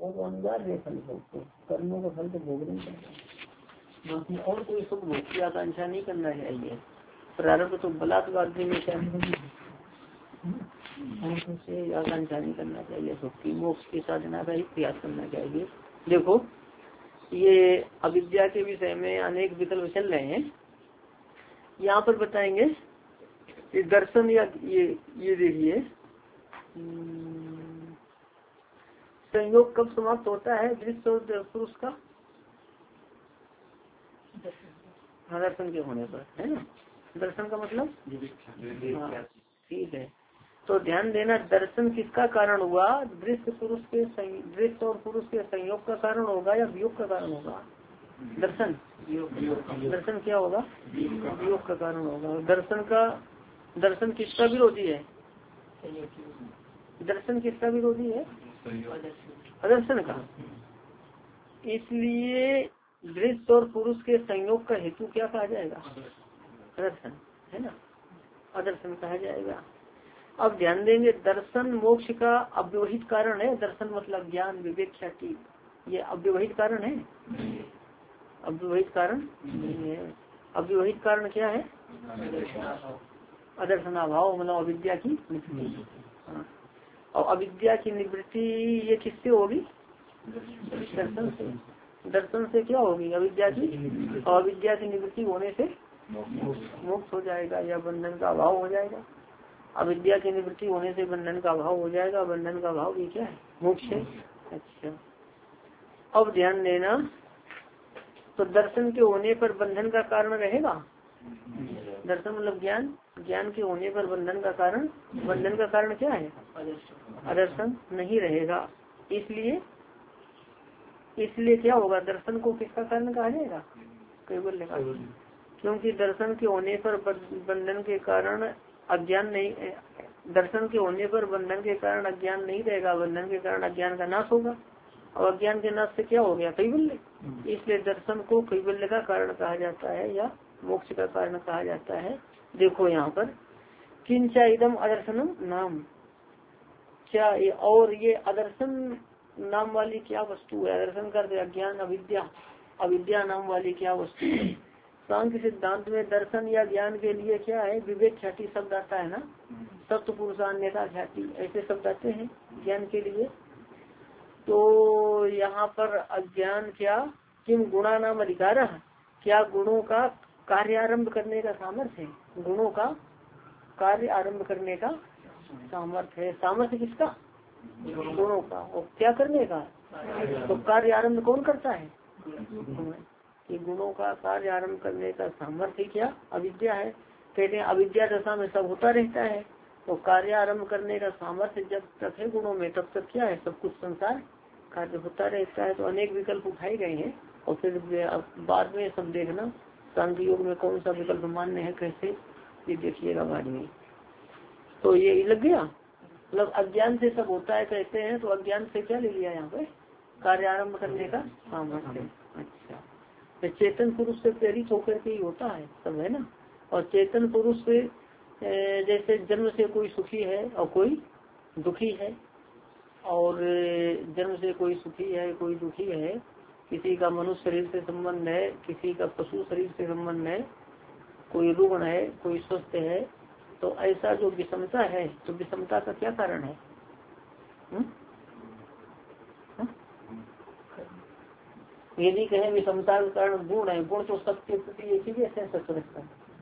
वो तो अनिवार्य फल भोगते, कर्मों का फल तो भोग नहीं करना। बाकी और कोई सुख भोग की आकांक्षा नहीं करना चाहिए। प्रारब्ध तो बलात्कार देने चाहिए, से आकांक्षा नहीं करना चाहिए। सुख की मोक्ष की साधना का ही प्रयास करना चाहिए। देखो ये अविद्या के विषय में अनेक विकल्प चल रहे हैं, यहाँ पर बताएंगे कि दर्शन या ये देखिए संयोग कब समाप्त होता है दृश्य और पुरुष का, दर्शन के होने पर, है ना। दर्शन का मतलब हाँ ठीक है। तो ध्यान देना, दर्शन किसका कारण हुआ, दृश्य और पुरुष के संयोग का कारण होगा या वियोग का कारण होगा। दर्शन क्या होगा, वियोग का कारण होगा। दर्शन किसका विरोधी है, दर्शन किसका विरोधी है, अदर्शन का। इसलिए दृश्य और पुरुष के संयोग का हेतु क्या कहा जाएगा, अदर्शन, है ना, अदर्शन कहा जाएगा। अब ध्यान देंगे, दर्शन मोक्ष का अव्यवहित कारण है। दर्शन मतलब ज्ञान विवेक ख्याति, ये अव्यवहित कारण है, अव्यवहित कारण नहीं है। अव्यवहित कारण क्या है, अदर्शनाभाव मतलब अविद्या की निवृत्ति। और अविद्या की निवृत्ति ये किससे होगी, दर्शन से। दर्शन से क्या होगी, अविद्या की, और अविद्या की निवृत्ति होने से मोक्ष हो जाएगा या बंधन का अभाव हो जाएगा। अविद्या की निवृत्ति होने से बंधन का अभाव हो जाएगा, बंधन का अभाव भी क्या है, मोक्ष है। अच्छा, अब ध्यान देना, तो दर्शन के होने पर बंधन का कारण रहेगा, दर्शन मतलब ज्ञान, ज्ञान के होने पर बंधन का कारण, बंधन का कारण क्या है, अदर्शन नहीं रहेगा। इसलिए क्या होगा, दर्शन को किसका कारण कहा जाएगा, कैवल्य का। क्योंकि दर्शन के होने पर बंधन के कारण अज्ञान नहीं, दर्शन के होने पर बंधन के कारण अज्ञान नहीं रहेगा, बंधन के कारण अज्ञान का नाश होगा, और अज्ञान के नाश से क्या हो गया, कैवल्य। इसलिए दर्शन को कैवल्य का कारण कहा जाता है या मोक्ष का कारण कहा जाता है। देखो यहाँ पर किंचा इदम अदर्शनम नाम, क्या और ये अदर्शन नाम वाली क्या वस्तु है, अदर्शन करते अज्ञान अविद्या, अविद्या नाम वाली क्या वस्तु है। सांख्य सिद्धांत में दर्शन या ज्ञान के लिए क्या है, विवेक ख्याति शब्द आता है ना, सप्त पुरुषान्यता ख्याति ऐसे शब्द आते हैं ज्ञान के लिए। तो यहाँ पर अज्ञान क्या, किम गुणा नाम अधिकार, क्या गुणों का कार्य आरम्भ करने का सामर्थ्य है, गुणों का कार्य आरम्भ करने का सामर्थ्य है। सामर्थ्य किसका, गुणों का, और क्या करने का, तो कार्य आरम्भ कौन करता है, कि गुणों का कार्य आरम्भ करने का सामर्थ्य क्या, अविद्या है। कहते हैं अविद्या दशा में सब होता रहता है, तो कार्य आरम्भ करने का सामर्थ्य जब तक है गुणों में, तब तक क्या है, सब कुछ संसार कार्य होता रहता है। तो अनेक विकल्प उठाए गए हैं, और फिर बाद में सब देखना सांख्य योग में कौन सा विकल्प मान्य है कैसे, ये देखिएगा बाद में। तो ये लग गया, मतलब अज्ञान से सब होता है कहते हैं, तो अज्ञान से क्या ले लिया यहाँ पे, कार्य आरम्भ करने का सामर्थ्य। अच्छा, तो चेतन पुरुष से प्रेरित होकर के ही होता है सब, है ना। और चेतन पुरुष से जैसे जन्म से कोई सुखी है और कोई दुखी है, और जन्म से कोई सुखी है कोई दुखी है, किसी का मनुष्य शरीर से संबंध है, किसी का पशु शरीर से संबंध है, कोई रुग्ण है कोई स्वस्थ है। तो ऐसा जो विषमता है, तो विषमता का क्या कारण है, यदि कहें विषमता का कारण गुण है, गुण तो सबके प्रति एक ही जैसे सत्संग,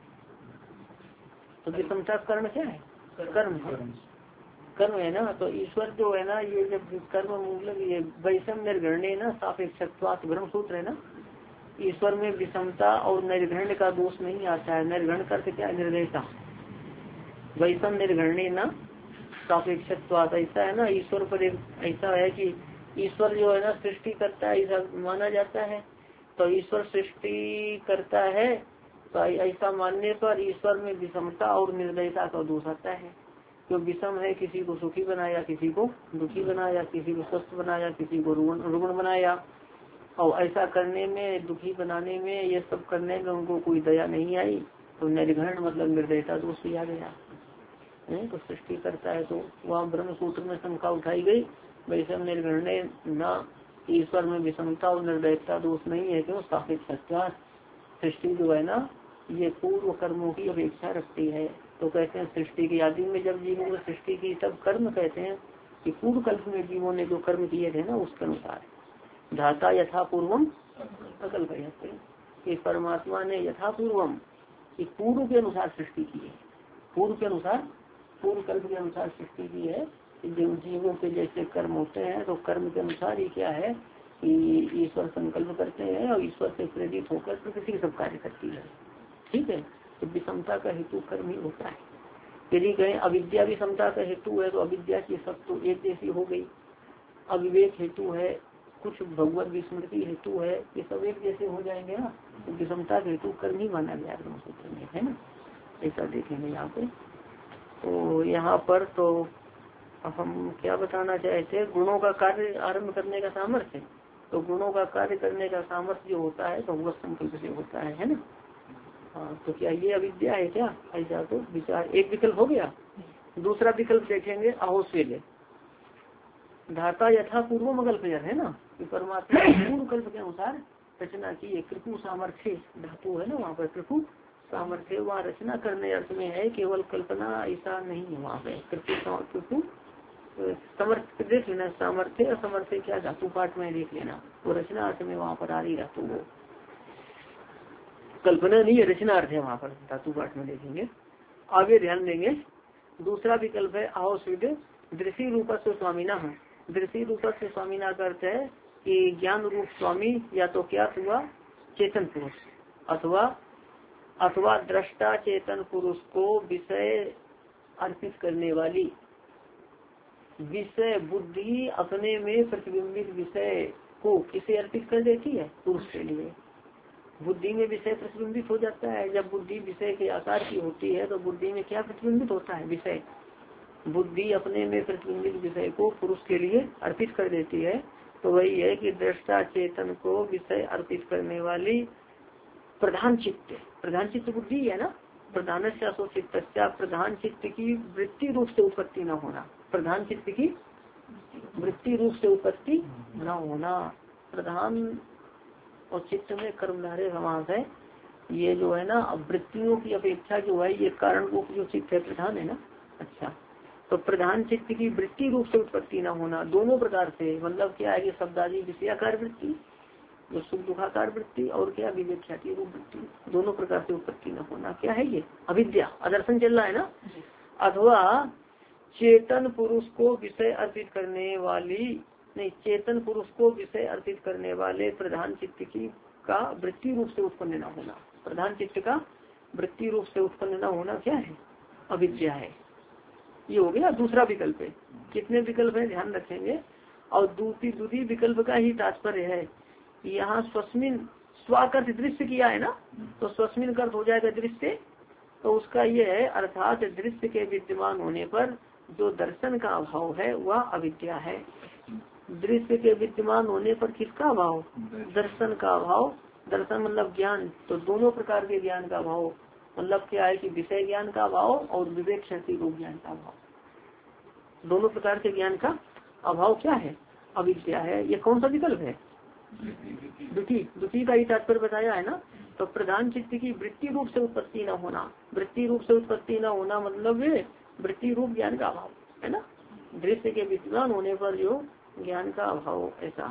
तो विषमता का कारण क्या है, कर्म है, कर्म है ना। तो ईश्वर जो है ना, ये जब कर्म मतलब ये वैषम निर्गण्य ना सापेक्षत्वात् ब्रह्म सूत्र है ना, ईश्वर में विषमता और निर्गण्य का दोष नहीं आता है। निर्गण्य करके क्या, निर्दयता, वैषम निर्गण्य ना सापेक्षत्वात्, ऐसा है ना। ईश्वर पर एक ऐसा है कि ईश्वर जो है ना सृष्टि करता है, ऐसा माना जाता है। तो ईश्वर सृष्टि करता है, तो ऐसा मानने पर ईश्वर में विषमता और निर्दयता का दोष आता है। जो विषम है, किसी को सुखी बनाया, किसी को दुखी बनाया, किसी को स्वस्थ बनाया, किसी को रुग्ण बनाया, और ऐसा करने में, दुखी बनाने में, ये सब करने में उनको कोई दया नहीं आई, तो निर्घण मतलब निर्दयता दोष भी आ गया। तो सृष्टि करता है, तो वहाँ ब्रह्म सूत्र में शंका उठाई गई वैसे निर्गण्य न ईश्वर में विषमता और निर्दयता दोष नहीं है, क्यों स्थापित सत्या सृष्टि जो है ना ये पूर्व कर्मों की अपेक्षा रखती है। तो कहते हैं सृष्टि की आदि में जब जीवों को सृष्टि की तब कर्म कहते हैं कि पूर्व कल्प में जीवों ने जो कर्म किए थे ना उसके अनुसार धाता यथा पूर्वम अकल्प कि परमात्मा ने यथा पूर्वम कि पूर्व के अनुसार सृष्टि की है, पूर्व के अनुसार पूर्व कल्प के अनुसार सृष्टि की है। जीवों के जैसे कर्म होते हैं तो कर्म के अनुसार ही क्या है कि ईश्वर संकल्प करते हैं और ईश्वर से प्रेरित होकर प्रकृति सब कार्य करती है। ठीक है, तो विषमता का हेतु कर्म ही होता है। यदि कहें अविद्या विषमता का हेतु है तो अविद्या की सब तो एक जैसी हो गई, अविवेक हेतु है, कुछ भगवत विस्मृति हेतु है, ये सब एक जैसे हो जाएंगे ना। तो विषमता का हेतु कर्म ही माना गया सूत्र में, है ना। ऐसा देखेंगे यहाँ पे। तो यहाँ पर तो हम क्या बताना चाहते, गुणों का कार्य आरंभ करने का सामर्थ्य। तो गुणों का कार्य करने का सामर्थ्य जो होता है भगवत संकल्प से होता है ना। हाँ, तो क्या ये अविद्या है क्या? ऐसा तो विचार एक विकल्प हो गया। दूसरा विकल्प देखेंगे अहोस्वेल धाता यथा पूर्व मकल्प है ना कि परमात्मा पूर्व कल्प के अनुसार रचना की। कृपु सामर्थ्य धातु है ना, वहाँ पर कृपु सामर्थ्य, वहाँ रचना करने अर्थ में है, केवल कल्पना ऐसा नहीं है। वहाँ पे कृपु समर्थ देख लेना, सामर्थ्य असमर्थ्य क्या धातु पाठ में देख लेना, वो रचना अर्थ में वहाँ पर आ रही धातु, वो कल्पना नहीं है, रचना अर्थ है वहाँ पर धातु पाठ में देखेंगे। आगे ध्यान देंगे। दूसरा विकल्प है अहोस्विद दृष्टि रूप से स्वामीना। दृष्टि रूप से स्वामीना का अर्थ है कि ज्ञान रूप स्वामी या तो क्या हुआ चेतन पुरुष अथवा दृष्टा चेतन पुरुष को विषय अर्पित करने वाली। विषय बुद्धि अपने में प्रतिबिंबित विषय को किसे अर्पित कर देती है? पुरुष के लिए। बुद्धि में विषय प्रतिबिंबित हो जाता है। जब बुद्धि विषय के आकार की होती है तो बुद्धि में क्या प्रतिबिंबित होता है? विषय। बुद्धि अपने में प्रतिबिंबित विषय को पुरुष के लिए अर्पित कर देती है। तो वही है कि दृष्टा चेतन को विषय अर्पित करने वाली प्रधान चित्त बुद्धि है ना। प्रधान चित्त प्रधान चित्त की वृत्ति रूप से उत्पत्ति न होना। प्रधान चित्त की वृत्ति रूप से उत्पत्ति न होना। प्रधान और चित्त में कर्मधारय समास है। ये जो है ना वृत्तियों की अपेक्षा जो है ये कारण रूप जो चित्त है प्रधान है ना। अच्छा, तो प्रधान चित्त की वृत्ति रूप से उत्पत्ति न होना दोनों प्रकार से, मतलब क्या है कि शब्दादि विषयाकार वृत्ति जो सुख दुखाकार वृत्ति और क्या विवेक ख्याति रूप वृत्ति, दोनों प्रकार से उत्पत्ति न होना। क्या है ये? अविद्या, अदर्शन चल रहा है ना। अथवा चेतन पुरुष को विषय अर्पित करने वाली नहीं, चेतन पुरुष को विषय अर्पित करने वाले प्रधान चित्त की का वृत्ति रूप से उत्पन्न न होना। प्रधान चित्त का वृत्ति रूप से उत्पन्न न होना क्या है? अविद्या है। ये हो गया दूसरा विकल्प है। कितने विकल्प है ध्यान रखेंगे। और दूसरी विकल्प का ही तात्पर्य है यहाँ स्वस्मिन स्वाकर्थ दृश्य किया है ना, तो स्वस्मिन कर्थ हो जाएगा दृश्य। तो उसका ये है अर्थात दृश्य के विद्यमान होने पर जो दर्शन का अभाव है वह अविद्या है। दृश्य के विद्यमान होने पर किसका अभाव? दर्शन का अभाव। दर्शन मतलब ज्ञान, तो दोनों प्रकार के ज्ञान का अभाव, मतलब क्या है कि विषय ज्ञान का अभाव और विवेक शक्ति रूप ज्ञान का अभाव। दोनों प्रकार के ज्ञान का अभाव क्या है? अविद्या है। ये कौन सा विकल्प है? द्वितीय का ही तात्पर्य बताया है ना। तो प्रधान चित्त की वृत्ति रूप से उत्पत्ति न होना। वृत्ति रूप से उत्पत्ति न होना मतलब वृत्ति रूप ज्ञान का अभाव है ना। दृश्य के विद्यमान होने पर जो ज्ञान का अभाव, ऐसा।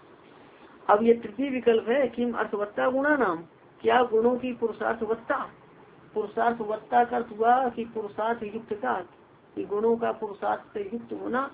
अब ये तृतीय विकल्प है कि अर्थवत्ता गुणा नाम, क्या गुणों की पुरुषार्थवत्ता। पुरुषार्थवत्ता का अर्थ हुआ कि पुरुषार्थ युक्त का, कि गुणों का पुरुषार्थ से युक्त होना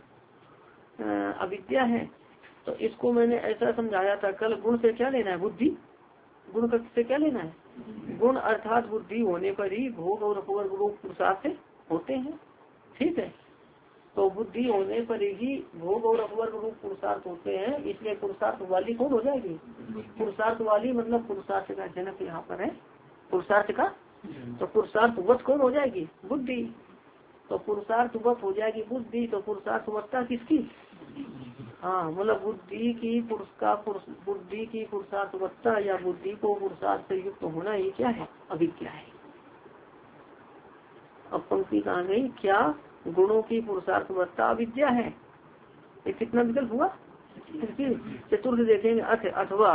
अविद्या है। तो इसको मैंने ऐसा समझाया था कल, गुण से क्या लेना है? बुद्धि। गुण से क्या लेना है? गुण अर्थात बुद्धि होने पर ही भोग और अपवर्ग रूप पुरुषार्थ होते हैं। ठीक है, तो बुद्धि होने पर ही भोग और अपवर्ग रूप पुरुषार्थ होते हैं। इसलिए पुरुषार्थ वाली कौन हो जाएगी? पुरुषार्थ वाली मतलब पुरुषार्थ का जनक यहाँ पर है, पुरुषार्थ का। तो पुरुषार्थवत कौन हो जाएगी? बुद्धि। तो पुरुषार्थवत हो जाएगी बुद्धि। तो पुरुषार्थवत्ता किसकी? हाँ, मतलब बुद्धि की पुरुषार्थवत्ता या बुद्धि को पुरुषार्थ से युक्त होना, ये क्या है? अविद्या है। अब पंक्ति कहाँ गई? क्या गुणों की पुरुषार्थवत्ता अविद्या है। ये कितना विकल्प हुआ? चतुर्थ देखेंगे अथवा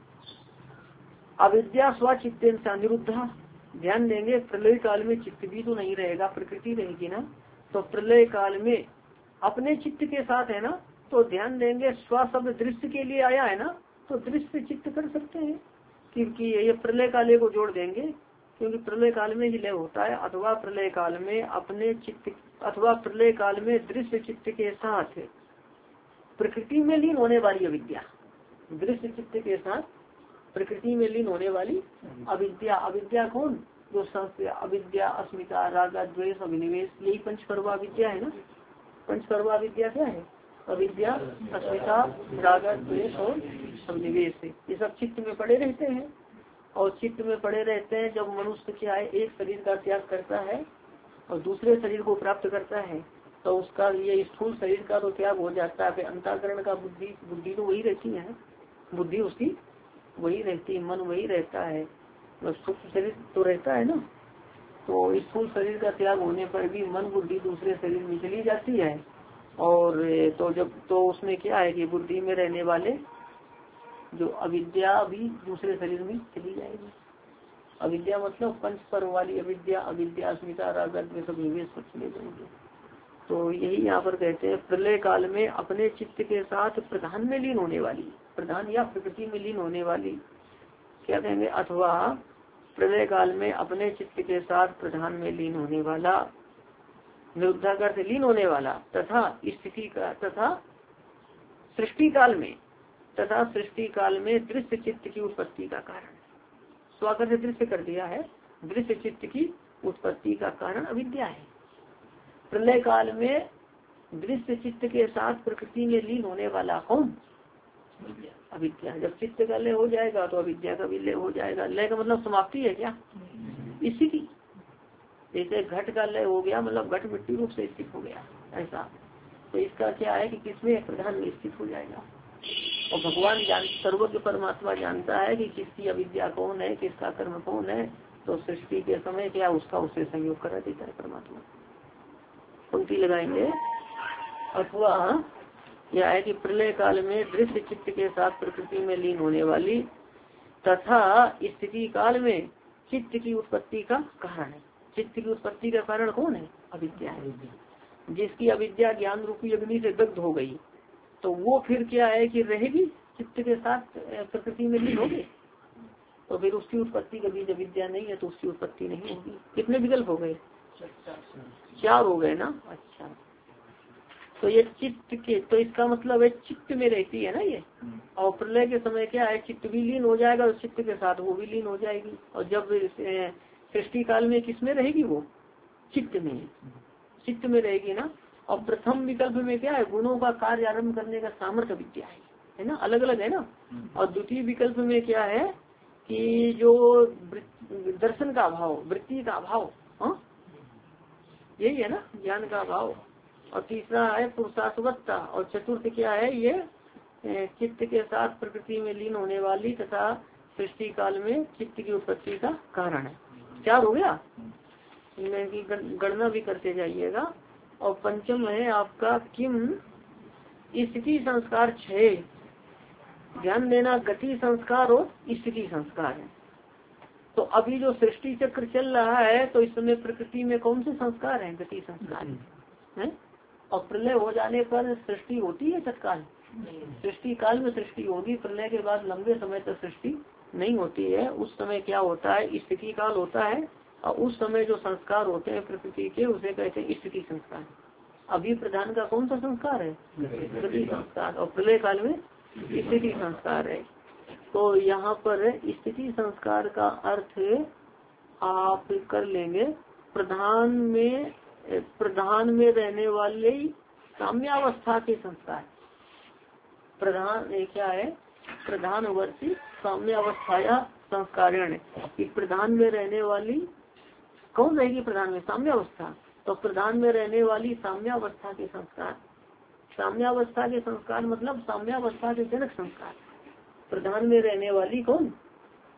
अविद्या स्वचित्तेन सा निरुद्धा। ध्यान देंगे प्रलय काल में चित्त भी तो नहीं रहेगा, प्रकृति रहेगी ना। तो प्रलय काल में अपने चित्त के साथ है ना, तो ध्यान देंगे स्व शब्द दृश्य के लिए आया है ना, तो दृश्य चित्त कर सकते हैं, क्योंकि ये प्रलय काल को जोड़ देंगे, क्योंकि प्रलय काल में ही लय होता है। अथवा प्रलय काल में अपने चित्त, अथवा प्रलय काल में दृश्य चित्त के साथ प्रकृति में लीन होने वाली अविद्या, दृश्य चित्त के साथ प्रकृति में लीन होने वाली अविद्या। अविद्या कौन? जो संस्कृत अविद्या, अस्मिता, राग, द्वेष, अभिनिवेश, यही पंचपर्वा विद्या है ना। पंचपर्वा विद्या क्या है? अविद्या, अस्मिता, राग, द्वेष और अभिनिवेश। ये सब चित्त में पड़े रहते हैं, और चित्त में पड़े रहते हैं। जब मनुष्य क्या है, एक शरीर का त्याग करता है और दूसरे शरीर को प्राप्त करता है, तो उसका ये स्थूल शरीर का तो त्याग हो जाता है। अंतःकरण का बुद्धि तो वही रहती है, बुद्धि उसकी वही रहती है, मन वही रहता है, सूक्ष्म शरीर तो रहता है ना। तो स्थूल शरीर का त्याग होने पर भी मन बुद्धि दूसरे शरीर में चली जाती है। और तो उसमें क्या है कि बुद्धि में रहने वाले जो अविद्या भी दूसरे शरीर में चली जाएगी। अविद्या मतलब पंच पर्व वाली अविद्या, अविद्या, अस्मिता, राग, द्वेष, अभिनिवेश पर चले जाएंगे। तो यही यहाँ पर कहते हैं प्रलय काल में अपने चित्त के साथ प्रधान में लीन होने वाली, प्रधान या प्रकृति में लीन होने वाली, क्या कहेंगे? अथवा प्रलय काल में अपने चित्त के साथ प्रधान में लीन होने वाला, निरुद्धाकार से लीन होने वाला, तथा स्थिति का, तथा सृष्टि काल में, तथा सृष्टि काल में दृश्य चित्त की उत्पत्ति का कारण, स्वाकर से दृश्य कर दिया है, दृश्य चित्त की उत्पत्ति का कारण अविद्या है। प्रलय काल में दृश्य चित्त के साथ प्रकृति में लीन होने वाला कौन? अविद्या। जब चित्त का लय हो जाएगा तो अविद्या का भी लय हो जाएगा। लय का मतलब समाप्ति है क्या? इसी की, जैसे घट का लय हो गया मतलब घट मिट्टी रूप से स्थित हो गया, ऐसा। तो इसका क्या है कि किसमें? प्रधान में स्थित हो जाएगा। और भगवान सर्वज्ञ परमात्मा जानता है कि किसकी अविद्या कौन है, किसका कर्म कौन है। तो सृष्टि के समय क्या उसका उससे संयोग करा देता है परमात्मा। पंक्ति लगाएंगे अथवा यह है कि प्रलय काल में दृश्य चित्त के साथ प्रकृति में लीन होने वाली, तथा स्थिति काल में चित्त की उत्पत्ति का कारण है। चित्त की उत्पत्ति का कारण कौन है? अविद्या है। जिसकी अविद्या ज्ञान रूपी अग्नि से दग्ध हो गई, तो वो फिर क्या है कि रहेगी चित्त के साथ प्रकृति में लीन होगी, तो फिर उसकी उत्पत्ति कभी जब विद्या नहीं है तो उसकी उत्पत्ति नहीं होगी। कितने विकल्प हो गए? 4 हो गए ना। अच्छा, तो ये चित्त के, तो इसका मतलब है चित्त में रहती है ना ये। और प्रलय के समय क्या है, चित्त भी लीन हो जाएगा और चित्त के साथ वो भी लीन हो जाएगी। और जब सृष्टि काल में किसमें रहेगी? वो चित्त में, चित्त में रहेगी ना। और प्रथम विकल्प में क्या है? गुणों का कार्य आरम्भ करने का सामर्थ्य विद्या है ना, अलग अलग है ना। और द्वितीय विकल्प में क्या है कि जो दर्शन का अभाव, वृत्ति का अभाव, यही है ना, ज्ञान का अभाव। और तीसरा है पुरुषार्थवत्ता। और चतुर्थ क्या है? ये चित्त के साथ प्रकृति में लीन होने वाली तथा सृष्टि काल में चित्त की उत्पत्ति का कारण है। 4 हो गया, इनमें की गणना भी करते जाइएगा। और पंचम है आपका किम स्थिति संस्कार 6। ध्यान देना, गति संस्कार और स्थिति संस्कार है। तो अभी जो सृष्टि चक्र चल रहा है तो इस समय प्रकृति में कौन से संस्कार हैं? गति संस्कार है। और प्रलय हो जाने पर सृष्टि होती है तत्काल? सृष्टि काल में सृष्टि होगी, प्रलय के बाद लंबे समय तक सृष्टि नहीं होती है। उस समय क्या होता है? स्थिति काल होता है। और उस समय जो संस्कार होते हैं प्रकृति के, उसे कहते हैं स्थिति संस्कार। अभी प्रधान का कौन सा संस्कार है? गति संस्कार। और प्रलय काल में स्थिति संस्कार है। तो यहाँ पर स्थिति संस्कार का अर्थ आप कर लेंगे प्रधान में रहने वाले साम्यावस्था के संस्कार। प्रधान क्या है? प्रधानवर्ती साम्यावस्थाया संस्कारण। कि प्रधान में रहने वाली कौन रहेगी? प्रधान में साम्यावस्था। तो प्रधान में रहने वाली साम्यावस्था के संस्कार। साम्यावस्था के संस्कार मतलब साम्यावस्था के जनक संस्कार। प्रधान में रहने वाली कौन?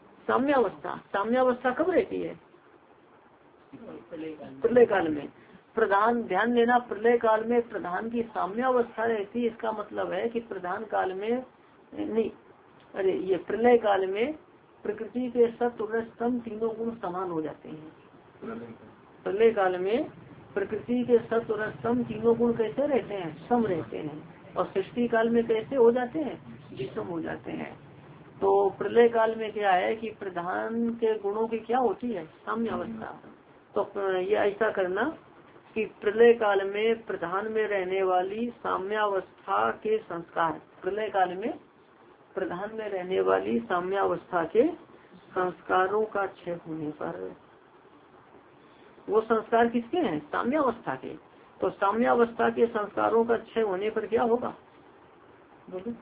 साम्यावस्था। साम्यावस्था कब रहती है? प्रलय काल में। प्रधान, ध्यान देना, प्रलय काल में प्रधान की साम्यावस्था रहती है। इसका मतलब है कि प्रधान काल में नहीं, अरे ये प्रलय काल में प्रकृति के सत्व रज तम तीनों गुण समान हो जाते हैं। प्रलय काल में प्रकृति के सत्व रज तम तीनों गुण कैसे रहते हैं? सम रहते हैं। और सृष्टि काल में कैसे हो जाते हैं? विषम हो जाते हैं। तो प्रलय काल में क्या है कि प्रधान के गुणों की क्या होती है? साम्य अवस्था। तो ये ऐसा करना कि प्रलय काल में प्रधान में रहने वाली साम्यावस्था के संस्कार, प्रलय काल में प्रधान में रहने वाली साम्यावस्था के संस्कारों का क्षय होने पर, वो संस्कार किसके हैं? साम्यावस्था के। तो साम्यावस्था के संस्कारों का क्षय होने पर क्या होगा? बोलो।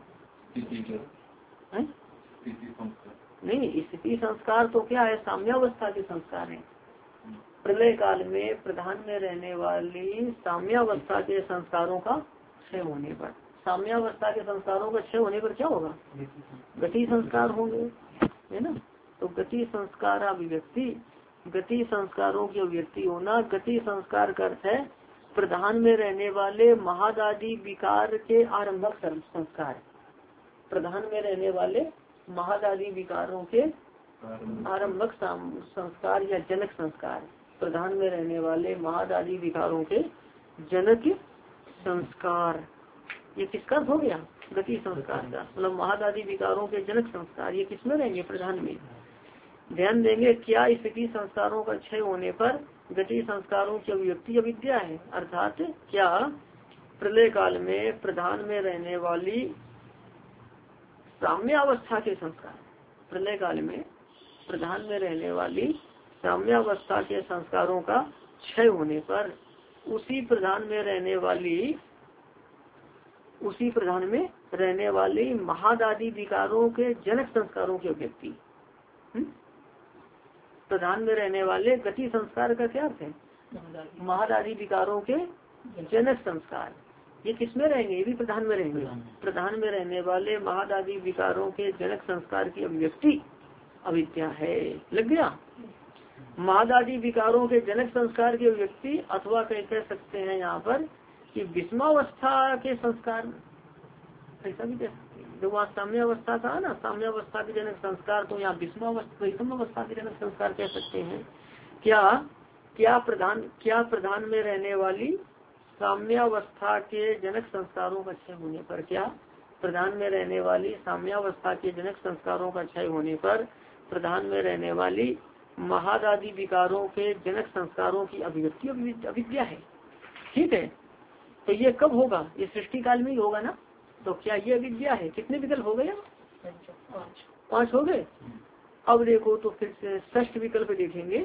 नहीं, स्थिति संस्कार तो क्या है? साम्यावस्था के संस्कार है। प्रलय काल में प्रधान में रहने वाली साम्यावस्था के संस्कारों का क्षय होने पर, साम्यावस्था के संस्कारों का क्षय होने पर क्या होगा? गति संस्कार होंगे, है ना। तो गति संस्कार अभिव्यक्ति, गति संस्कारों की अभिव्यक्ति होना। गति संस्कार का अर्थ है प्रधान में रहने वाले महादादि विकार के आरंभक संस्कार, प्रधान में रहने वाले महादादि विकारों के आरंभक संस्कार या जनक संस्कार, प्रधान में रहने वाले महादादि विकारों के जनक संस्कार। ये किसका हो गया? गति संस्कार का मतलब महादादि विकारों के जनक संस्कार। ये किसमें रहेंगे? प्रधान में। ध्यान देंगे क्या स्थिति संस्कारों का क्षय होने पर गति संस्कारों की अभिव्यक्ति अविद्या है। अर्थात क्या प्रलय काल में प्रधान में रहने वाली साम्यावस्था के संस्कार, प्रलय काल में प्रधान में रहने वाली साम्यावस्था के संस्कारों का क्षय होने पर उसी प्रधान में रहने वाली महादादि विकारों के जनक संस्कारों की अभिव्यक्ति। प्रधान में रहने वाले गति संस्कार का क्या अर्थ है? महादादि विकारों के जनक संस्कार। ये किसमें रहेंगे? ये भी प्रधान में रहेंगे। प्रधान में रहने वाले महादादि विकारों के जनक संस्कार की अभिव्यक्ति अविद्या है। लग गया? महादादि विकारों के जनक संस्कार की अभिव्यक्ति, अथवा कह सकते हैं यहाँ पर कि विषमावस्था के संस्कार, ऐसा भी कह सकते हैं। जो वहाँ साम्यावस्था था ना, साम्यावस्था के जनक संस्कार, तो यहाँ विषमावस्था के जनक संस्कार कह सकते हैं। क्या प्रधान में रहने वाली साम्यावस्था के जनक संस्कारों का क्षय होने पर, क्या प्रधान में रहने वाली साम्यावस्था के जनक संस्कारों का क्षय होने पर प्रधान में रहने वाली महादादि विकारों के जनक संस्कारों की अभिव्यक्ति अविद्या है। ठीक है। तो ये कब होगा? ये सृष्टि काल में ही होगा ना। तो क्या ये अविद्या है? कितने विकल्प हो गए? 5 हो गए। अब देखो तो फिर से षष्ठ विकल्प देखेंगे।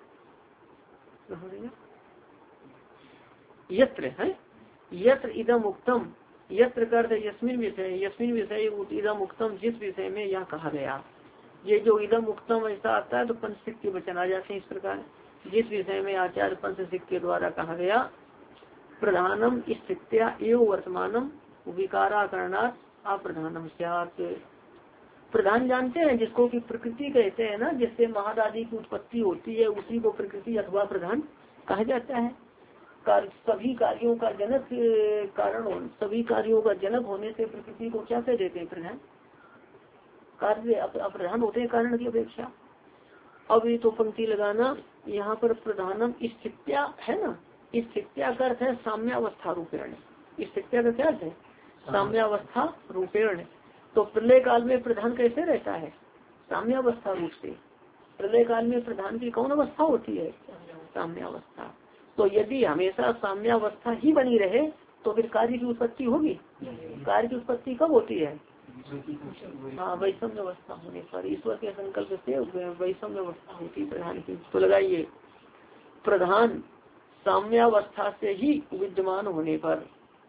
यत्र है, यत्र इदम उक्तम, यत्र कर यस्मिन विषय इदम उक्तम, जिस विषय में यह कहा गया। ये जो इदम उक्तम ऐसा आता है तो पंचसिक के वचन आ जाते हैं इस प्रकार। जिस विषय में आचार्य पंचसिक के द्वारा कहा गया, प्रधानम स्थित्या एवं वर्तमानम विकाराकरणात् अप्रधानम स्यात्। प्रधान जानते हैं जिसको कि प्रकृति कहते हैं ना, जिससे महादादि की उत्पत्ति होती है, उसी को प्रकृति अथवा प्रधान कहा जाता है। सभी कार्यों का जनक कारण, सभी कार्यों का जनक होने से प्रकृति को क्या कह देते हैं? प्रधान। कार्य अप्रधान होते हैं कारण की अपेक्षा। अब ये तो पंक्ति लगाना, यहाँ पर प्रधानम स्थित्या है ना, स्थित्या का अर्थ है साम्यावस्था रूपेण। स्थित्या का क्या अर्थ है? साम्यावस्था रूपेण। तो प्रलय काल में प्रधान कैसे रहता है? साम्यावस्था रूप से। प्रलय काल में प्रधान की कौन अवस्था होती है? साम्यावस्था। तो यदि हमेशा साम्यावस्था ही बनी रहे तो फिर कार्य की उत्पत्ति होगी। कार्य की उत्पत्ति कब होती है? हाँ, वैषम्य अवस्था होने पर। ईश्वर के संकल्प से वैषम्य अवस्था होती है प्रधान की। तो लगाइए, प्रधान साम्यावस्था से ही विद्यमान होने पर,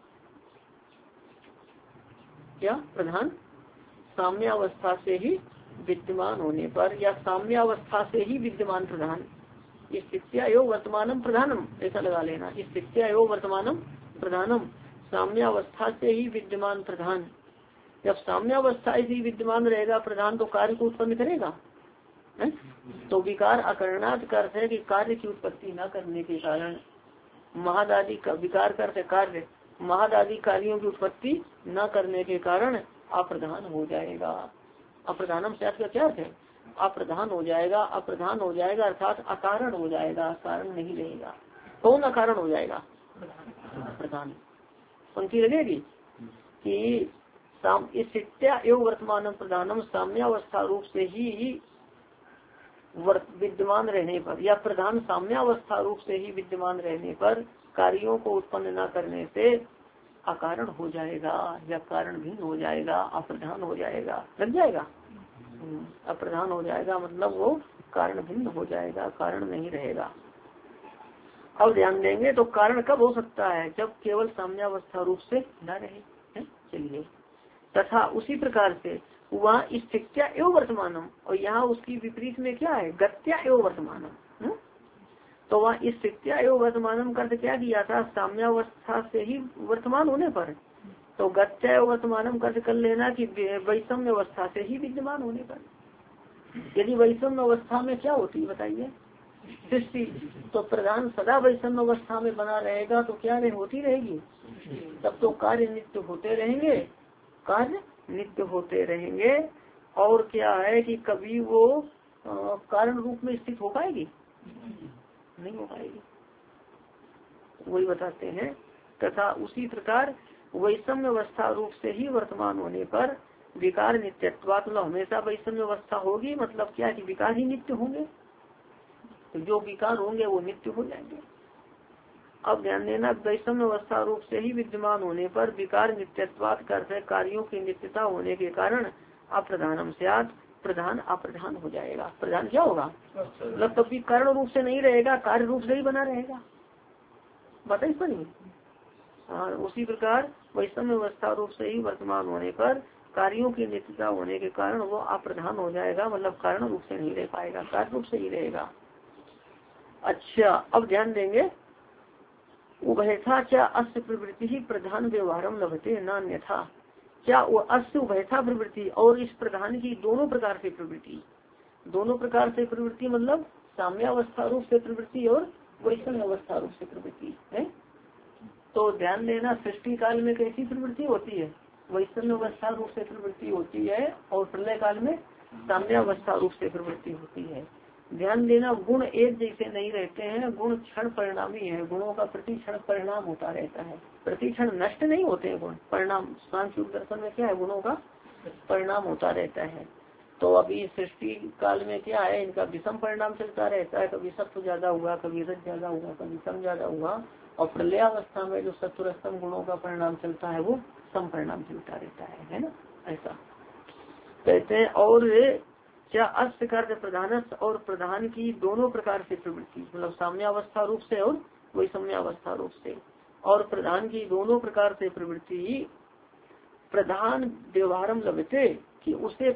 क्या प्रधान साम्यावस्था से ही विद्यमान होने पर, या साम्यावस्था से ही विद्यमान प्रधान, स्थित्या एवं वर्तमानम प्रधानम, ऐसा लगा लेना। स्थित्या एवं वर्तमानम प्रधानम, साम्यावस्था से ही विद्यमान प्रधान। जब साम्यावस्था ही विद्यमान रहेगा प्रधान तो कार्य को उत्पन्न करेगा है? तो विकार अकरणात् का अर्थ है कि कार्य की उत्पत्ति न करने के कारण महादादि का विकार करते कार्य, महादादि कार्यों की उत्पत्ति न करने के कारण अप्रधान हो जाएगा। अप्रधानम से का क्या है? अप्रधान हो जाएगा। अप्रधान हो जाएगा अर्थात अकारण हो जाएगा, कारण नहीं रहेगा। कौन अकारण हो जाएगा? प्रधान। पंक्ति लगेगी कि स्थित्या एवं वर्तमान प्रधानम साम्यावस्था रूप से ही विद्यमान रहने पर, या प्रधान साम्यावस्था रूप से ही विद्यमान रहने पर कार्यों को उत्पन्न न करने से अकारण हो जाएगा या कारण भिन्न हो जाएगा, अप्रधान हो जाएगा, लग जाएगा। अप्रधान हो जाएगा मतलब वो कारण भिन्न हो जाएगा, कारण नहीं रहेगा। अब ध्यान देंगे तो कारण कब हो सकता है? जब केवल साम्यावस्था रूप से न रहे। चलिए, तथा उसी प्रकार से वहाँ स्थित्या एवं वर्तमानम, और यहाँ उसकी विपरीत में क्या है? गत्या एवं वर्तमानम। तो वहाँ स्थित्या एवं वर्तमानम का अर्थ क्या किया था? साम्यावस्था से ही वर्तमान होने पर। तो गत्या एवं वर्तमानम का अर्थ कर लेना कि वैषम्य अवस्था से ही विद्यमान होने पर। यदि वैषम्य अवस्था में क्या होती है बताइए? सृष्टि। तो प्रधान सदा वैषम्य अवस्था में बना रहेगा तो क्या होती रहेगी? तब तो कार्य नित्य होते रहेंगे, कार्य नित्य होते रहेंगे। और क्या है कि कभी वो कारण रूप में स्थित हो पाएगी? नहीं हो पाएगी। वही बताते हैं। तथा उसी प्रकार वैषम्य अवस्था रूप से ही वर्तमान होने पर विकार नित्यत्वात्, मतलब हमेशा वैषम्य अवस्था होगी, मतलब क्या कि विकार ही नित्य होंगे। तो जो विकार होंगे वो नित्य हो जाएंगे। अब ध्यान देना, वैषम्य अवस्था रूप से ही विद्यमान होने पर विकार नित्यत्वात् करते कार्यों की नित्यता होने के कारण अप्रधानम स्यात्, प्रधान अप्रधान हो जाएगा। प्रधान क्या होगा? मतलब कभी कारण रूप से नहीं रहेगा, कार्य रूप से ही बना रहेगा। बताइए पर नहीं। हाँ, उसी प्रकार वैषम्य अवस्था रूप से ही वर्तमान होने पर कार्यों की नित्यता होने के कारण वो अप्रधान हो जाएगा, मतलब कारण रूप से नहीं रह पाएगा, कार्य रूप से ही रहेगा। अच्छा, अब ध्यान देंगे, उभयथा क्या अस्य प्रवृत्ति ही प्रधान व्यवहारम लभते न अन्यथा। क्या वो अस्य उभयथा प्रवृत्ति, और इस प्रधान की दोनों प्रकार से प्रवृत्ति, दोनों प्रकार से प्रवृत्ति मतलब साम्यावस्था रूप से प्रवृत्ति और वैषम्य अवस्था रूप से प्रवृत्ति है। तो ध्यान देना, सृष्टि काल में कैसी प्रवृत्ति होती है? वैषम्य अवस्था रूप से प्रवृत्ति होती है, और प्रलय काल में साम्यावस्था रूप से प्रवृत्ति होती है। ध्यान देना, गुण एक जैसे नहीं रहते हैं, गुण क्षण परिणामी है। गुणों का प्रति क्षण परिणाम होता रहता है, प्रति क्षण नष्ट नहीं होते हैं गुण। परिणाम सांख्य दर्शन में क्या है? गुणों का परिणाम होता रहता है। तो अभी सृष्टि काल में क्या है? इनका विषम परिणाम चलता रहता है, कभी सत्व ज्यादा हुआ, कभी रज ज्यादा हुआ, कभी सम ज्यादा हुआ। और प्रलयावस्था में जो सत्व रजतम गुणों का परिणाम चलता है वो सम परिणाम चलता रहता है ना। ऐसा कहते हैं। और क्या अस्य कार्य प्रधान और प्रधान की दोनों प्रकार से प्रवृत्ति, मतलब साम्यावस्था रूप से और वैषम्यावस्था रूप से, और प्रधान की दोनों प्रकार से प्रवृत्ति प्रधान व्यवहारम लभते, कि उसे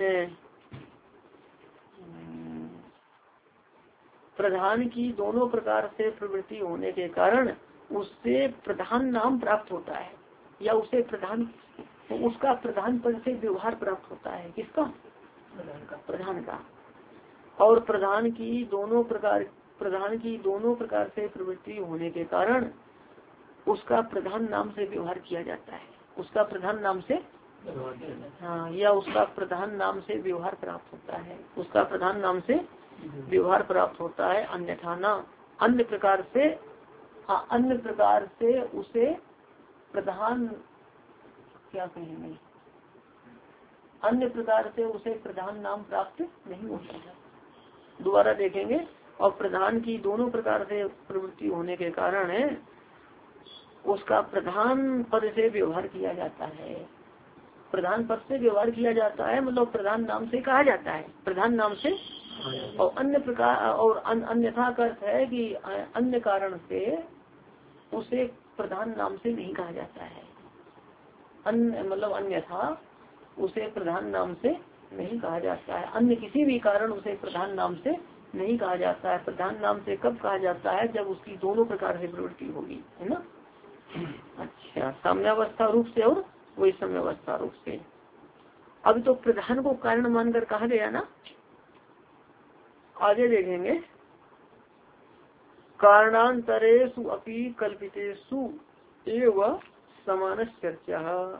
प्रधान की दोनों प्रकार से प्रवृत्ति होने के कारण उससे प्रधान नाम प्राप्त होता है, या उसे प्रधान, उसका प्रधान पद से व्यवहार प्राप्त होता है। किसका? प्रधान का। और प्रधान की दोनों प्रकार से प्रवृत्ति होने के कारण उसका प्रधान नाम से व्यवहार किया जाता है। उसका प्रधान नाम से, हाँ, या उसका प्रधान नाम से व्यवहार प्राप्त होता है। उसका प्रधान नाम से व्यवहार प्राप्त होता है। अन्यथा ना, अन्य प्रकार से, हाँ, अन्य प्रकार से उसे प्रधान, क्या कहेंगे, अन्य प्रकार से उसे प्रधान नाम प्राप्त नहीं होता है। दोबारा देखेंगे। और प्रधान की दोनों प्रकार से प्रवृत्ति होने के कारण है उसका प्रधान पद से व्यवहार किया जाता है। प्रधान पद से व्यवहार किया जाता है मतलब प्रधान नाम से कहा जाता है, प्रधान नाम से। और अन्य प्रकार, और अन्यथा का अर्थ है कि अन्य कारण से उसे प्रधान नाम से नहीं कहा जाता है। अन्य मतलब अन्यथा उसे प्रधान नाम से नहीं कहा जाता है। अन्य किसी भी कारण उसे प्रधान नाम से नहीं कहा जाता है। प्रधान नाम से कब कहा जाता है? जब उसकी दोनों प्रकार से प्रवृत्ति होगी, है ना। अच्छा, साम्यावस्था रूप से और वैषम्यावस्था रूप से। अब तो प्रधान को कारण मानकर कहा गया ना। आगे देखेंगे, कारणांतरेषु अपि कल्पितेषु एव समान चर्चा।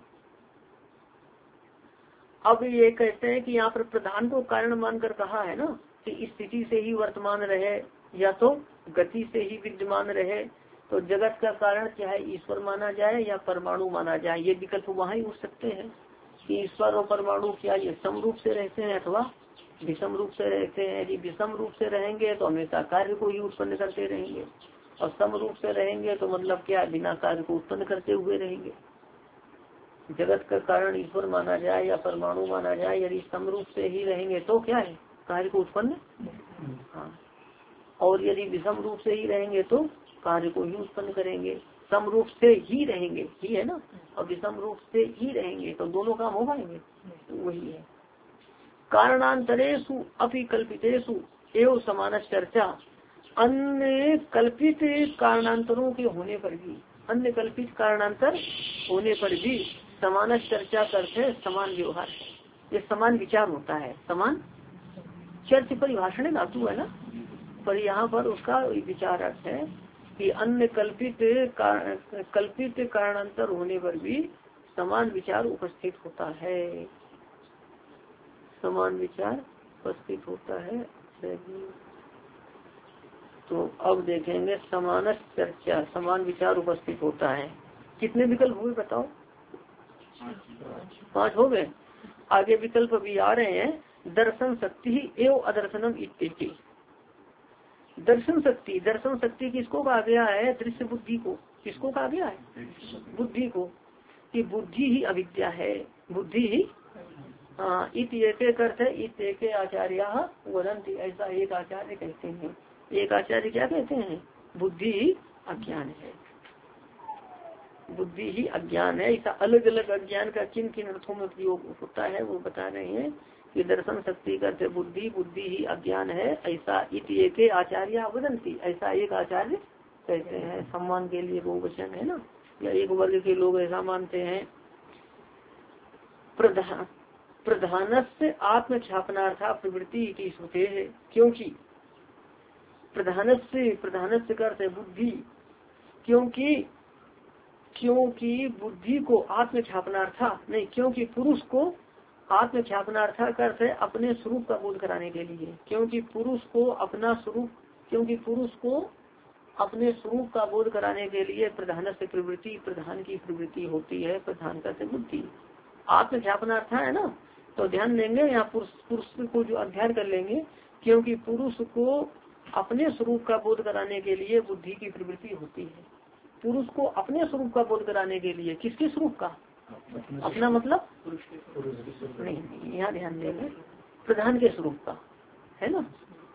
अब ये कहते हैं कि यहाँ पर प्रधान को कारण मानकर कहा है ना कि स्थिति से ही वर्तमान रहे या तो गति से ही विद्यमान रहे, तो जगत का कारण चाहे ईश्वर माना जाए या परमाणु माना जाए, ये विकल्प वहाँ ही उठ सकते हैं कि ईश्वर और परमाणु क्या ये सम रूप से रहते हैं अथवा विषम रूप से रहते हैं। यदि विषम रूप से रहेंगे तो हमेशा कार्य को ही उत्पन्न करते रहेंगे, और सम रूप से रहेंगे तो मतलब क्या बिना कार्य को उत्पन्न करते हुए रहेंगे। जगत का कारण ईश्वर माना जाए या परमाणु माना जाए, यदि सम रूप से ही रहेंगे तो क्या है कार्य को उत्पन्न, हाँ, और यदि विषम रूप से ही रहेंगे तो कार्य को ही उत्पन्न करेंगे। सम रूप से ही रहेंगे ही है ना, और विषम रूप से ही रहेंगे तो दोनों काम हो पाएंगे, वही है। कारणांतरेषु अपि कल्पितेषु एवं समान चर्चा। अन्य कल्पित कारणांतरों के होने पर भी, अन्य कल्पित कारणांतर होने पर भी समान चर्चा करते समान व्यवहार है, ये समान विचार होता है। समान चर्च परिभाषण धातु है ना, पर यहाँ पर उसका विचार अर्थ है कि अन्य कल्पित कारणांतर होने पर भी समान विचार उपस्थित होता है, समान विचार उपस्थित होता है। तो अब देखेंगे समान चर्चा, समान विचार उपस्थित होता है। कितने विकल्प हुए बताओ? 5 हो गए। आगे विकल्प भी आ रहे हैं। दर्शन शक्ति एवं अदर्शनम इत्यादि। दर्शन शक्ति किसको कहा गया है? दृश्य बुद्धि को। किसको कहा गया है? बुद्धि को, कि बुद्धि ही अविद्या है, बुद्धि ही। हाँ, इत एक आचार्य वदंती, ऐसा एक आचार्य कहते हैं। एक आचार्य क्या कहते हैं? बुद्धि ही अज्ञान है, बुद्धि ही अज्ञान है। ऐसा अलग अलग अज्ञान का किन किन अर्थों में प्रयोग होता है वो बता रहे हैं कि दर्शन शक्ति करते बुद्धि, बुद्धि ही अज्ञान है, ऐसा एक आचार्य वदंती, ऐसा एक आचार्य कहते हैं। सम्मान के लिए वो वचन है ना, या एक वर्ग के लोग ऐसा मानते हैं। प्रधान से आत्म छापनार्था प्रवृत्ति की श्रुते है, क्योंकि प्रधान से करते बुद्धि, क्योंकि बुद्धि को आत्म छापनार्था नहीं, क्योंकि पुरुष को आत्म छापनार्था करते अपने स्वरूप का बोध कराने के लिए, क्योंकि पुरुष को अपने स्वरूप का बोध कराने के लिए प्रधान से प्रवृत्ति, प्रधान की प्रवृत्ति होती है। प्रधान का से बुद्धि आत्म छापनार्था है ना, तो ध्यान देंगे यहाँ पुरुष को जो अध्ययन कर लेंगे, क्योंकि पुरुष को अपने स्वरूप का बोध कराने के लिए बुद्धि की प्रवृत्ति होती है। पुरुष को अपने स्वरूप का बोध कराने के लिए, किसके स्वरूप का? अपना मतलब नहीं, यहाँ ध्यान देंगे प्रधान के स्वरूप का है ना।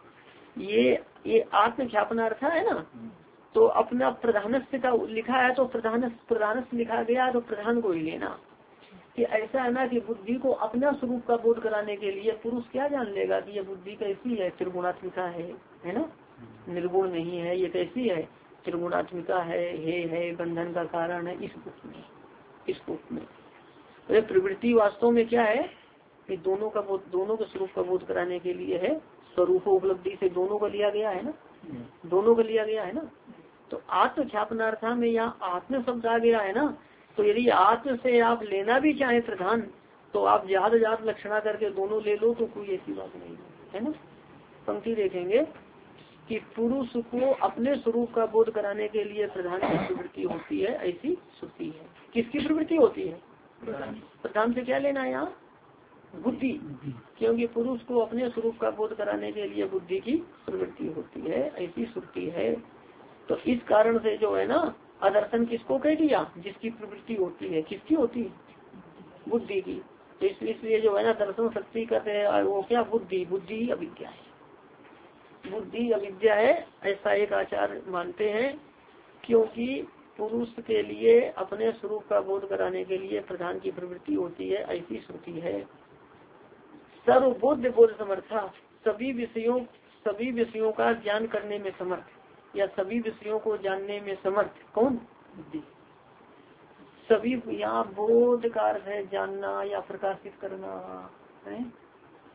ये आत्म ख्यापनार्थ है ना, तो अपना प्रधानस्थ का लिखा है तो प्रधानस्थ लिखा गया तो प्रधान को ही लेना कि ऐसा है ना कि बुद्धि को अपना स्वरूप का बोध कराने के लिए पुरुष क्या जान लेगा कि ये बुद्धि कैसी है? त्रिगुणात्मिका है ना, निर्गुण नहीं है। ये कैसी है? त्रिगुणात्मिका है, बंधन का कारण है। इस रूप में तो प्रवृत्ति वास्तव में क्या है कि दोनों के स्वरूप का बोध कराने के लिए है। स्वरूप उपलब्धि से दोनों का लिया गया है ना, दोनों का लिया गया है ना। तो आत्म ख्यापनार्था में यहाँ आत्म शब्द आ गया है ना, तो यदि आत्म से आप लेना भी चाहे प्रधान, तो आप जात लक्षणा करके दोनों ले लो तो कोई ऐसी बात नहीं है ना। पंक्ति देखेंगे कि पुरुष को अपने स्वरूप का बोध कराने के लिए प्रधान की प्रवृत्ति होती है, ऐसी श्रुति है। किसकी प्रवृत्ति होती है? प्रधान से क्या लेना है यहाँ? बुद्धि, क्योंकि पुरुष को अपने स्वरूप का बोध कराने के लिए बुद्धि की प्रवृत्ति होती है, ऐसी श्रुति है। तो इस कारण से जो है ना अदर्शन किसको कह दिया? जिसकी प्रवृत्ति होती है। किसकी होती है? बुद्धि की। तो इसलिए जो है ना दर्शन शक्ति कहते हैं वो क्या? बुद्धि अविद्या है, बुद्धि अविद्या है, ऐसा एक आचार्य मानते हैं। क्योंकि पुरुष के लिए अपने स्वरूप का बोध कराने के लिए प्रधान की प्रवृत्ति होती है, ऐसी श्रुति है। सर्वबोध बोध समर्था, सभी विषयों का ज्ञान करने में समर्थ या सभी विषयों को जानने में समर्थ कौन? बुद्धि। सभी यहाँ बोध का अर्थ है जानना या प्रकाशित करना है,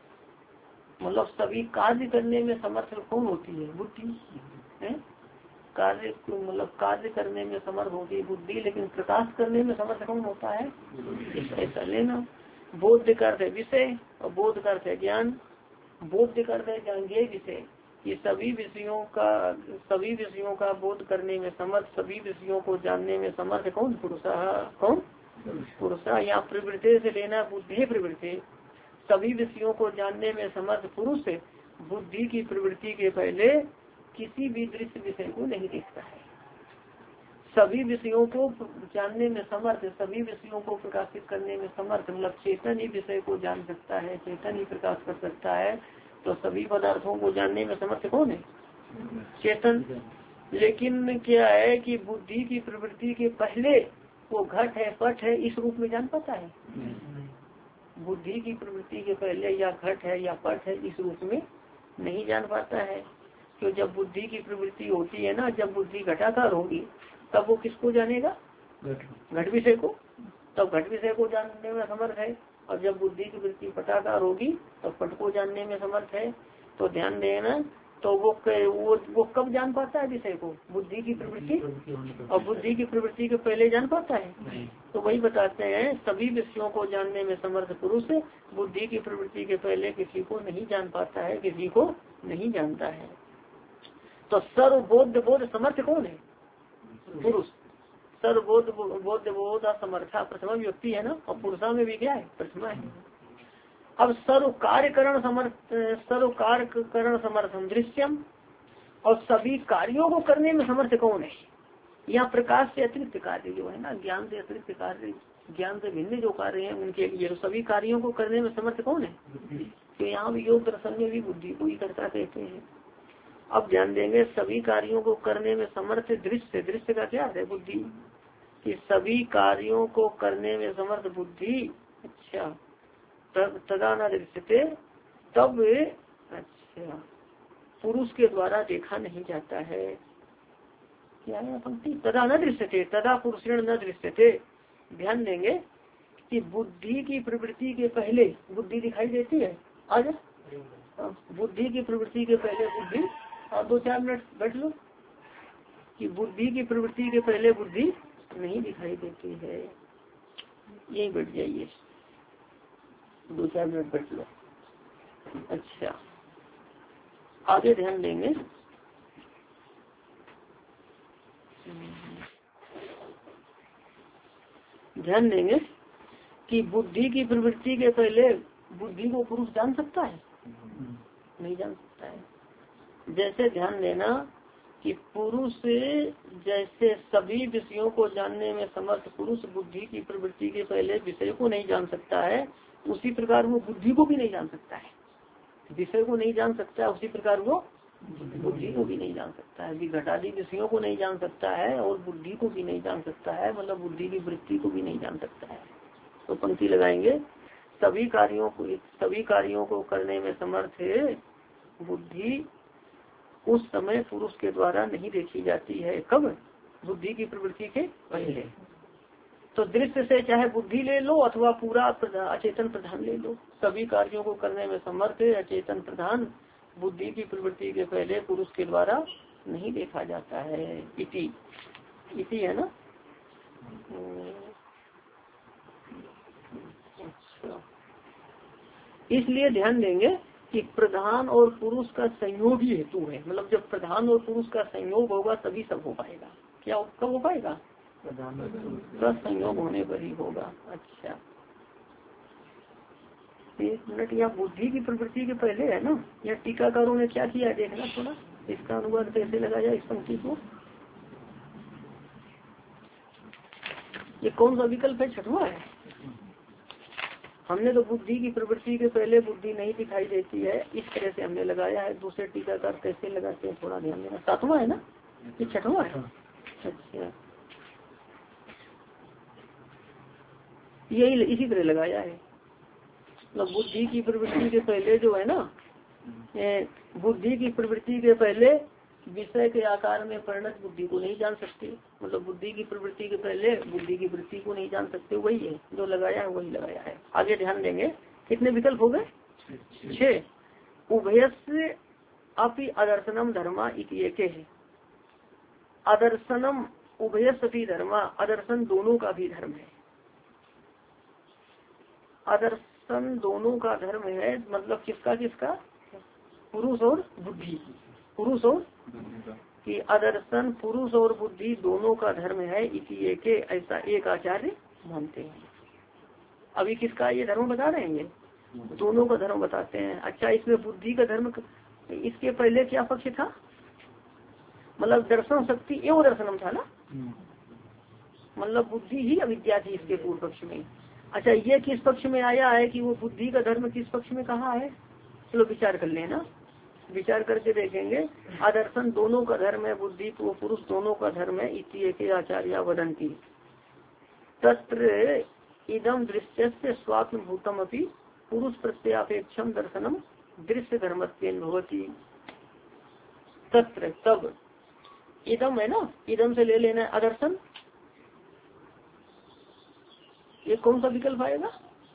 मतलब सभी कार्य करने में समर्थ कौन होती है? बुद्धि है। कार्य मतलब कार्य करने में समर्थ होती है बुद्धि, लेकिन प्रकाश करने में समर्थ कौन होता है? ऐसा लेना। बोध का अर्थ है विषय और बोध का अर्थ है ज्ञान। बोध का अर्थ है ज्ञान विषय। ये सभी विषयों का बोध करने में समर्थ, सभी विषयों को जानने में समर्थ कौन? पुरुषा। कौन? पुरुषा। यहाँ प्रवृत्ति से लेना बुद्धि प्रवृत्ति। सभी विषयों को जानने में समर्थ पुरुष बुद्धि की प्रवृत्ति के पहले किसी भी दृश्य विषय को नहीं देखता है। सभी विषयों को जानने में समर्थ, सभी विषयों को प्रकाशित करने में समर्थ, मतलब चेतन ही विषय को जान सकता है, चेतन ही प्रकाश कर सकता है। तो सभी पदार्थों को जानने में समर्थ कौन है? चेतन। लेकिन क्या है कि बुद्धि की प्रवृत्ति के पहले वो घट है पट है इस रूप में जान पाता है? बुद्धि की प्रवृत्ति के पहले या घट है या पट है इस रूप में नहीं जान पाता है। तो जब बुद्धि की प्रवृत्ति होती है ना, जब बुद्धि घटाकार होगी तब वो किसको जानेगा? घट विषय को। तब घट विषय को जानने में समर्थ है। और जब बुद्धि की वृत्ति पटाकार होगी तब पट को जानने में समर्थ है। तो ध्यान देना, तो वो कब जान पाता है विषय को? बुद्धि की प्रवृत्ति। और बुद्धि की प्रवृत्ति के पहले जान पाता है? तो वही बताते हैं सभी विषयों को जानने में समर्थ पुरुष बुद्धि की प्रवृत्ति के पहले किसी को नहीं जान पाता है, किसी को नहीं जानता है। तो सर्वबोध बोध समर्थ कौन है? पुरुष। सर्वबोध बोध बोध समर्था प्रथमा व्यक्ति है ना, और पुरुषा में भी क्या है? प्रथमा है। अब सर्व कार्यकरण समर्थम दृश्यम, और सभी कार्यों को करने में समर्थ कौन है? यहाँ प्रकाश से अतिरिक्त कार्य जो है ना, ज्ञान से अतिरिक्त कार्य, ज्ञान से भिन्न जो कार्य हैं उनके लिए तो सभी कार्यों को करने में समर्थ कौन है? तो यहाँ भी योग दर्शन में भी बुद्धि को ही करता कहते हैं। अब ध्यान देंगे सभी कार्यों को करने में समर्थ दृश्य। दृश्य का क्या है? बुद्धि। कि सभी कार्यों को करने में समर्थ बुद्धि। अच्छा, तदा न दृश्यते, तब अच्छा पुरुष के द्वारा देखा नहीं जाता है। क्या है पंक्ति? तदा न दृश्यते, तदा पुरुषेण न दृश्यते। ध्यान देंगे कि बुद्धि की प्रवृत्ति के पहले बुद्धि दिखाई देती है। आज बुद्धि की प्रवृत्ति के पहले बुद्धि, और 2-4 मिनट बैठ लो, कि बुद्धि की प्रवृत्ति के पहले बुद्धि नहीं दिखाई देती है। यही बैठ जाइए, 2-4 मिनट बैठ लो। अच्छा, आगे ध्यान देंगे। ध्यान देंगे कि बुद्धि की प्रवृत्ति के पहले बुद्धि को पुरुष जान सकता है? नहीं जान सकता है। जैसे ध्यान देना कि पुरुष जैसे सभी विषयों को जानने में समर्थ पुरुष बुद्धि की प्रवृत्ति के पहले विषय को नहीं जान सकता है, उसी प्रकार वो बुद्धि को भी नहीं जान सकता है। विषय को नहीं जान सकता, उसी प्रकार वो बुद्धि को भी नहीं जान सकता है। घटादी विषयों को नहीं जान सकता है और बुद्धि को भी नहीं जान सकता है, मतलब बुद्धि की वृत्ति को भी नहीं जान सकता है। तो पंक्ति लगाएंगे, सभी कार्यों को करने में समर्थ है बुद्धि उस समय पुरुष के द्वारा नहीं देखी जाती है। कब? बुद्धि की प्रवृत्ति के पहले। तो दृश्य से चाहे बुद्धि ले लो अथवा पूरा अचेतन प्रधान ले लो, सभी कार्यों को करने में समर्थ अचेतन प्रधान बुद्धि की प्रवृत्ति के पहले पुरुष के द्वारा नहीं देखा जाता है। इति है ना। अच्छा, इसलिए ध्यान देंगे कि प्रधान और पुरुष का संयोग ही हेतु है। मतलब जब प्रधान और पुरुष का संयोग होगा तभी सब हो पाएगा। क्या कब हो पाएगा? प्रधान संयोग होने पर ही होगा। अच्छा, 1 मिनट, यहाँ बुद्धि की प्रवृत्ति के पहले है ना, यहाँ टीकाकारों ने क्या किया देखना थोड़ा, इसका अनुवाद कैसे लगाया इस पंक्ति को। ये कौन सा विकल्प है? 6वां है। हमने तो बुद्धि की प्रवृत्ति के पहले बुद्धि नहीं दिखाई देती है इस तरह से हमने लगाया है। दूसरे टीकाकार कैसे लगाते हैं थोड़ा ध्यान देना। 7वां है ना, ये 6वां है। अच्छा, यही इसी तरह लगाया है। मतलब बुद्धि की प्रवृत्ति के पहले जो है ना, बुद्धि की प्रवृत्ति के पहले विषय के आकार में परिणत बुद्धि को नहीं जान सकते। मतलब बुद्धि की प्रवृत्ति के पहले बुद्धि की वृत्ति को नहीं जान सकते, वही है जो लगाया है, वही लगाया है। आगे ध्यान देंगे, कितने विकल्प हो गए? 6। उभयस्य अपि अदर्शनम धर्मा इति एके है। अदर्शनम उभय सती धर्मा, अदर्शन दोनों का भी धर्म है। अदर्शन दोनों का धर्म है, मतलब किसका किसका, पुरुष और बुद्धि, पुरुष और कि अदर्शन पुरुष और बुद्धि दोनों का धर्म है, इसी एक ऐसा एक आचार्य मानते हैं। अभी किसका ये धर्म बता रहे हैं, ये दोनों का धर्म बताते हैं। अच्छा, इसमें बुद्धि का धर्म, इसके पहले क्या पक्ष था, मतलब दर्शन शक्ति एवं दर्शनम था ना, मतलब बुद्धि ही अविद्या थी इसके पूर्व पक्ष में। अच्छा, ये किस पक्ष में आया है कि वो बुद्धि का धर्म किस पक्ष में कहा है, चलो विचार कर लेना, विचार करके देखेंगे। आदर्शन दोनों का धर्म है, बुद्धि पुरुष दोनों का धर्म है, इसी एक आचार्य वदंती। तत्र इदम दृश्य से स्वात्म भूतम अपनी पुरुष प्रत्यापेक्षम दर्शनम दृश्य धर्मत्वेन भवति। तत्र तब इदम है ना, इदम से ले लेना अदर्शन, ये कौन सा विकल्प आएगा,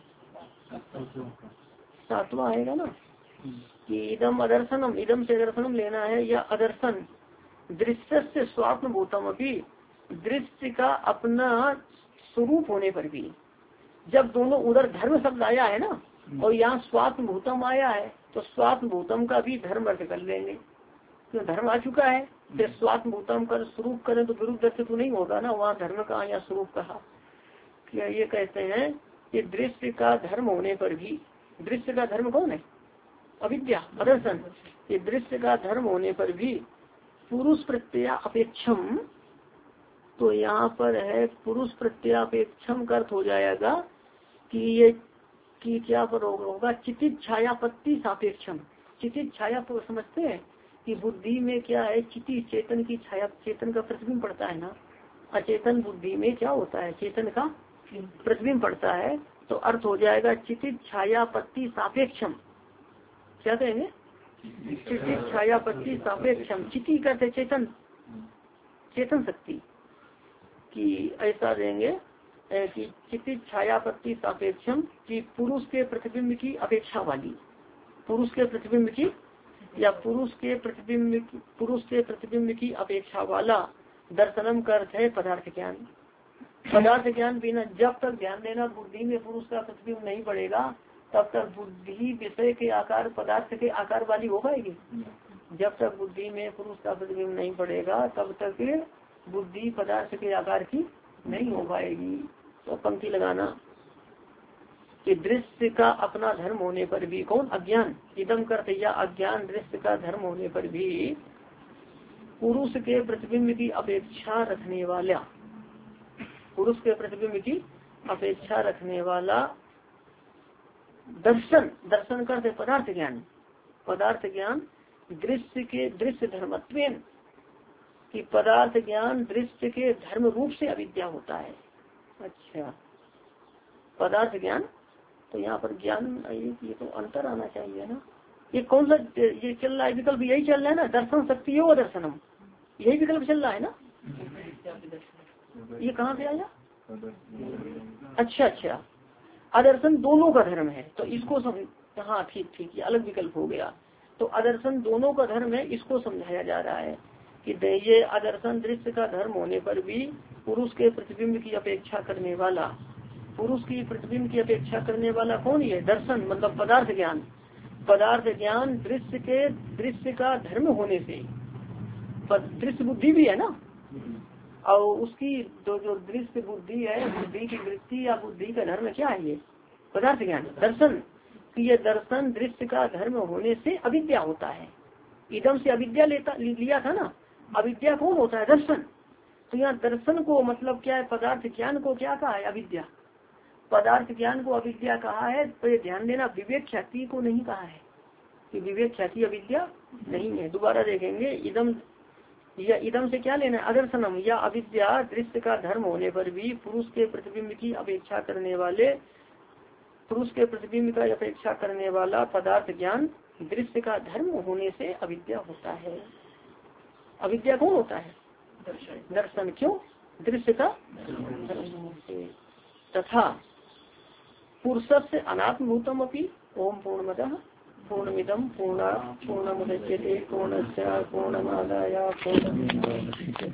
सातवां आएगा ना, कि इदम अदर्शनम, इदम से दर्शनम लेना है, या अदर्शन दृश्य से स्वात्म भूतम अपनी, दृश्य का अपना स्वरूप होने पर भी, जब दोनों उधर धर्म शब्द आया है ना और यहाँ स्वात्म भूतम आया है, तो स्वात्म भूतम का भी धर्म अर्थ कर लेंगे, क्यों धर्म आ चुका है, फिर स्वात्म भूतम कर स्वरूप करें तो विरुद्ध अर्थ तो नहीं होगा ना, वहाँ धर्म कहा या स्वरूप कहा। क्या ये कहते हैं कि दृश्य का धर्म होने पर भी, दृश्य का धर्म कौन है, अविद्या अदर्शन, ये दृश्य का धर्म होने पर भी पुरुष प्रत्यय अपेक्षम, तो यहाँ पर है पुरुष प्रत्यापेक्षम का अर्थ हो जाएगा कि ये कि क्या पर होगा, चितित छायापत्ति सापेक्षम। चितित छाया को समझते हैं कि बुद्धि में क्या है, चिति चेतन की छाया, चेतन का प्रतिबिंब पड़ता है ना, अचेतन बुद्धि में क्या होता है, चेतन का प्रतिबिंब पड़ता है, तो अर्थ हो जाएगा चितित छायापत्ति सापेक्षम। क्या कहेंगे, चितित छायापत्ति सापेक्षम, चिति करते चेतन, चेतन शक्ति कि ऐसा देंगे कि चितित छायापत्ति सापेक्षम, कि पुरुष के प्रतिबिंब की अपेक्षा वाली, पुरुष के प्रतिबिंब की या पुरुष के प्रतिबिंब की अपेक्षा वाला दर्शनम का अर्थ है पदार्थ ज्ञान। पदार्थ ज्ञान बिना, जब तक ध्यान देना बुद्धि में पुरुष का प्रतिबिंब नहीं पड़ेगा तब तक बुद्धि विषय के आकार पदार्थ के आकार वाली हो पाएगी। जब तक बुद्धि में पुरुष का प्रतिबिंब नहीं पड़ेगा तब तक बुद्धि पदार्थ के आकार की नहीं हो पाएगी। तो पंक्ति लगाना कि दृश्य का अपना धर्म होने पर भी, कौन, अज्ञान, इदम करते या अज्ञान दृश्य का धर्म होने पर भी पुरुष के प्रतिबिंब की अपेक्षा रखने वाला, पुरुष के प्रतिबिंब की अपेक्षा रखने वाला दर्शन, दर्शन करते पदार्थ ज्ञान, पदार्थ ज्ञान दृश्य के दृश्य धर्मत्वेन, कि पदार्थ ज्ञान दृश्य के धर्म रूप से अविद्या होता है। अच्छा, पदार्थ ज्ञान, तो यहाँ पर ज्ञान ये तो अंतर आना चाहिए ना, ये कौन सा ये चल रहा है विकल्प, यही चल रहा है ना, दर्शन शक्ति हो दर्शनम, यही विकल्प चल रहा है ना, ये कहाँ से आया, अच्छा अच्छा, अदर्शन दोनों का धर्म है, तो इसको समझ, हाँ ठीक ठीक, ये अलग विकल्प हो गया। तो अदर्शन दोनों का धर्म है, इसको समझाया जा रहा है कि ये अदर्शन दृश्य का धर्म होने पर भी पुरुष के प्रतिबिंब की अपेक्षा करने वाला, पुरुष की प्रतिबिंब की अपेक्षा करने वाला कौन, ये दर्शन मतलब पदार्थ ज्ञान, पदार्थ ज्ञान दृश्य का धर्म होने से, दृश्य बुद्धि भी है ना, और उसकी जो दृश्य बुद्धि है, बुद्धि की वृत्ति या बुद्धि का धर्म क्या है, ये पदार्थ ज्ञान दर्शन, कि ये दर्शन दृश्य का धर्म होने से अविद्या होता है। इदम से अविद्या लिया था ना, अविद्या कौन होता है, दर्शन। तो यहाँ दर्शन को मतलब क्या है, पदार्थ ज्ञान को क्या कहा है, अविद्या, पदार्थ ज्ञान को अविद्या कहा है। तो ये ध्यान देना, विवेक ख्याति को नहीं कहा है, कि विवेक ख्याति अविद्या नहीं है। दोबारा देखेंगे, इदम या इदम से क्या लेना है, अदर्शनम या अविद्या दृश्य का धर्म होने पर भी पुरुष के प्रतिबिंब की अपेक्षा करने वाले, पुरुष के प्रतिबिंब का अपेक्षा करने वाला पदार्थ ज्ञान दृश्य का धर्म होने से अविद्या होता है। अविद्या कौन होता है, दर्शन, क्यों, दृश्य का धर्म से। तथा पुरुष से अनात्मभूतम अपनी। ओम पूर्णमदः पूर्णमिदं पूर्णात् पूर्णमुदच्यते पूर्णस्य पूर्णमादाय पूर्णमेवावशिष्यते।